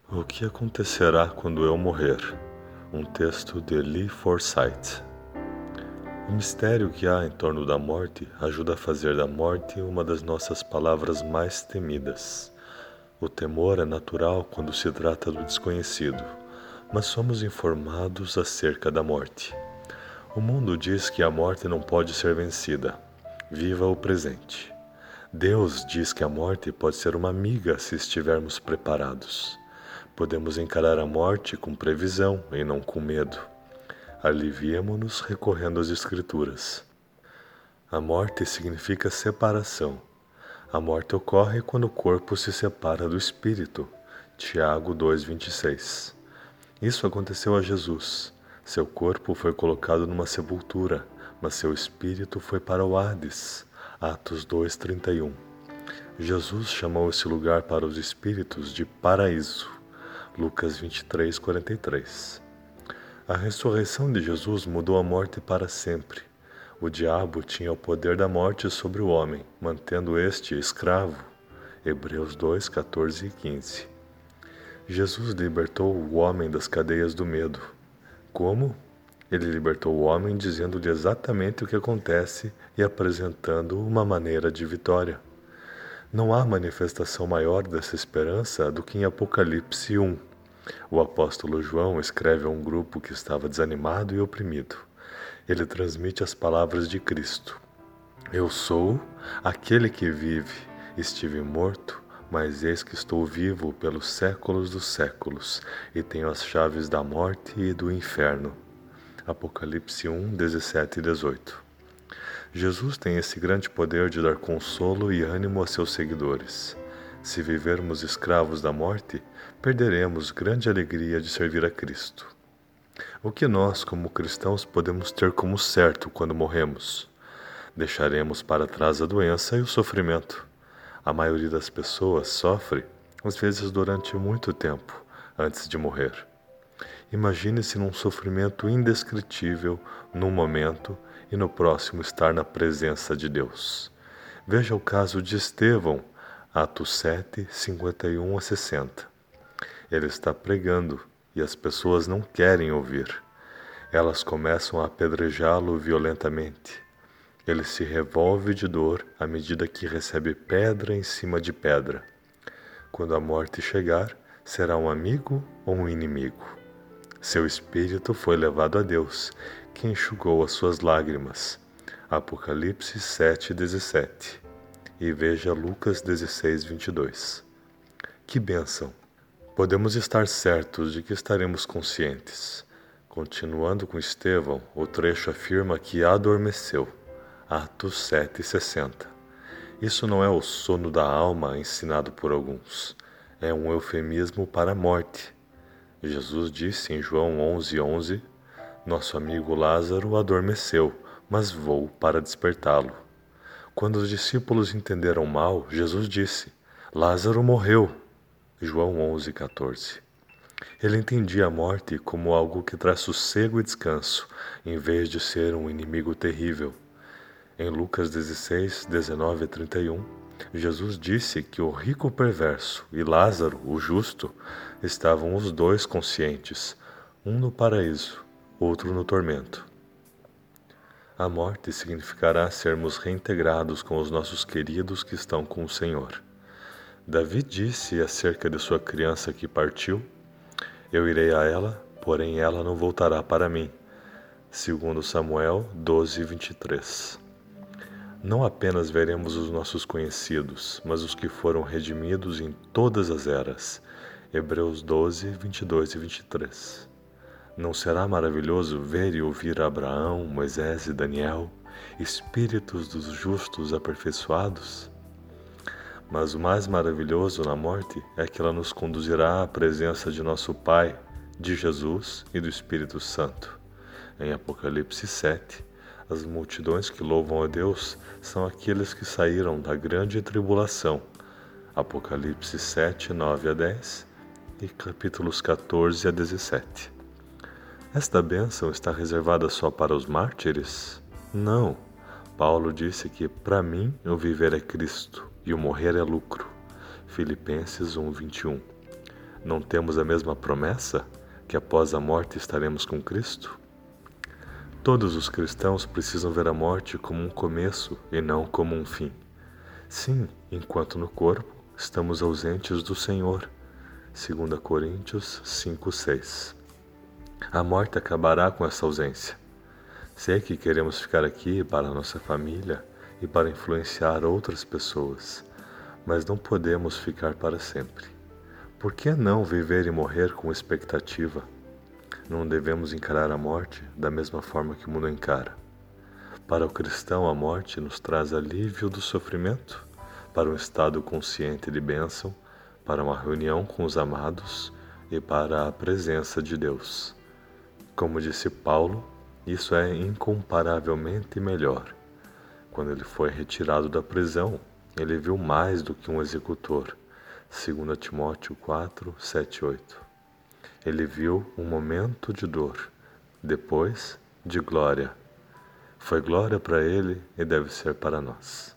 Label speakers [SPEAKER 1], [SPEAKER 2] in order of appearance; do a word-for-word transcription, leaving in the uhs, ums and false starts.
[SPEAKER 1] O que acontecerá quando eu morrer? Um texto de Lee Forsyth. O mistério que há em torno da morte ajuda a fazer da morte uma das nossas palavras mais temidas. O temor é natural quando se trata do desconhecido, mas somos informados acerca da morte. O mundo diz que a morte não pode ser vencida. Viva o presente. Deus diz que a morte pode ser uma amiga se estivermos preparados. Podemos encarar a morte com previsão e não com medo. Aliviemo-nos recorrendo às Escrituras. A morte significa separação. A morte ocorre quando o corpo se separa do espírito. Tiago dois, vinte e seis. Isso aconteceu a Jesus. Seu corpo foi colocado numa sepultura, mas seu espírito foi para o Hades. Atos dois, trinta e um. Jesus chamou esse lugar para os espíritos de paraíso. Lucas vinte e três, quarenta e três. A ressurreição de Jesus mudou a morte para sempre. O diabo tinha o poder da morte sobre o homem, mantendo este escravo. Hebreus dois, quatorze e quinze. Jesus libertou o homem das cadeias do medo. Como? Ele libertou o homem dizendo-lhe exatamente o que acontece e apresentando uma maneira de vitória. Não há manifestação maior dessa esperança do que em Apocalipse um. O apóstolo João escreve a um grupo que estava desanimado e oprimido. Ele transmite as palavras de Cristo. Eu sou aquele que vive. Estive morto, mas eis que estou vivo pelos séculos dos séculos e tenho as chaves da morte e do inferno. Apocalipse um, dezessete e dezoito. Jesus tem esse grande poder de dar consolo e ânimo a seus seguidores. Se vivermos escravos da morte, perderemos grande alegria de servir a Cristo. O que nós, como cristãos, podemos ter como certo quando morremos? Deixaremos para trás a doença e o sofrimento. A maioria das pessoas sofre, às vezes durante muito tempo, antes de morrer. Imagine-se num sofrimento indescritível, num momento, e no próximo estar na presença de Deus. Veja o caso de Estevão, Atos sete, cinquenta e um a sessenta. Ele está pregando e as pessoas não querem ouvir. Elas começam a apedrejá-lo violentamente. Ele se revolve de dor à medida que recebe pedra em cima de pedra. Quando a morte chegar, será um amigo ou um inimigo? Seu espírito foi levado a Deus, que enxugou as suas lágrimas. Apocalipse sete, dezessete. E veja Lucas dezesseis, vinte e dois. Que bênção! Podemos estar certos de que estaremos conscientes. Continuando com Estevão, o trecho afirma que adormeceu. Atos sete, sessenta. Isso não é o sono da alma ensinado por alguns. É um eufemismo para a morte. Jesus disse em João onze, onze, nosso amigo Lázaro adormeceu, mas vou para despertá-lo. Quando os discípulos entenderam mal, Jesus disse, Lázaro morreu. João onze, quatorze. Ele entendia a morte como algo que traz sossego e descanso, em vez de ser um inimigo terrível. Em Lucas dezesseis, dezenove a trinta e um, Jesus disse que o rico perverso e Lázaro, o justo, estavam os dois conscientes, um no paraíso, outro no tormento. A morte significará sermos reintegrados com os nossos queridos que estão com o Senhor. Davi disse acerca de sua criança que partiu, eu irei a ela, porém ela não voltará para mim. Segundo Samuel doze, vinte e três. Não apenas veremos os nossos conhecidos, mas os que foram redimidos em todas as eras. Hebreus doze, vinte e dois e vinte e três. Não será maravilhoso ver e ouvir Abraão, Moisés e Daniel, espíritos dos justos aperfeiçoados? Mas o mais maravilhoso na morte é que ela nos conduzirá à presença de nosso Pai, de Jesus e do Espírito Santo. Em Apocalipse sete, as multidões que louvam a Deus são aqueles que saíram da grande tribulação. Apocalipse sete, nove a dez e capítulos quatorze a dezessete. Esta bênção está reservada só para os mártires? Não. Paulo disse que, para mim, o viver é Cristo e o morrer é lucro. Filipenses um, vinte e um. não temos a mesma promessa, que após a morte estaremos com Cristo? Todos os cristãos precisam ver a morte como um começo e não como um fim. Sim, enquanto no corpo estamos ausentes do Senhor. dois Coríntios cinco, seis. A morte acabará com essa ausência. Sei que queremos ficar aqui para a nossa família e para influenciar outras pessoas, mas não podemos ficar para sempre. Por que não viver e morrer com expectativa? Não devemos encarar a morte da mesma forma que o mundo encara. Para o cristão, a morte nos traz alívio do sofrimento, para um estado consciente de bênção, para uma reunião com os amados e para a presença de Deus. Como disse Paulo, isso é incomparavelmente melhor. Quando ele foi retirado da prisão, ele viu mais do que um executor. dois Timóteo quatro, sete, oito. Ele viu um momento de dor, depois de glória. Foi glória para ele e deve ser para nós.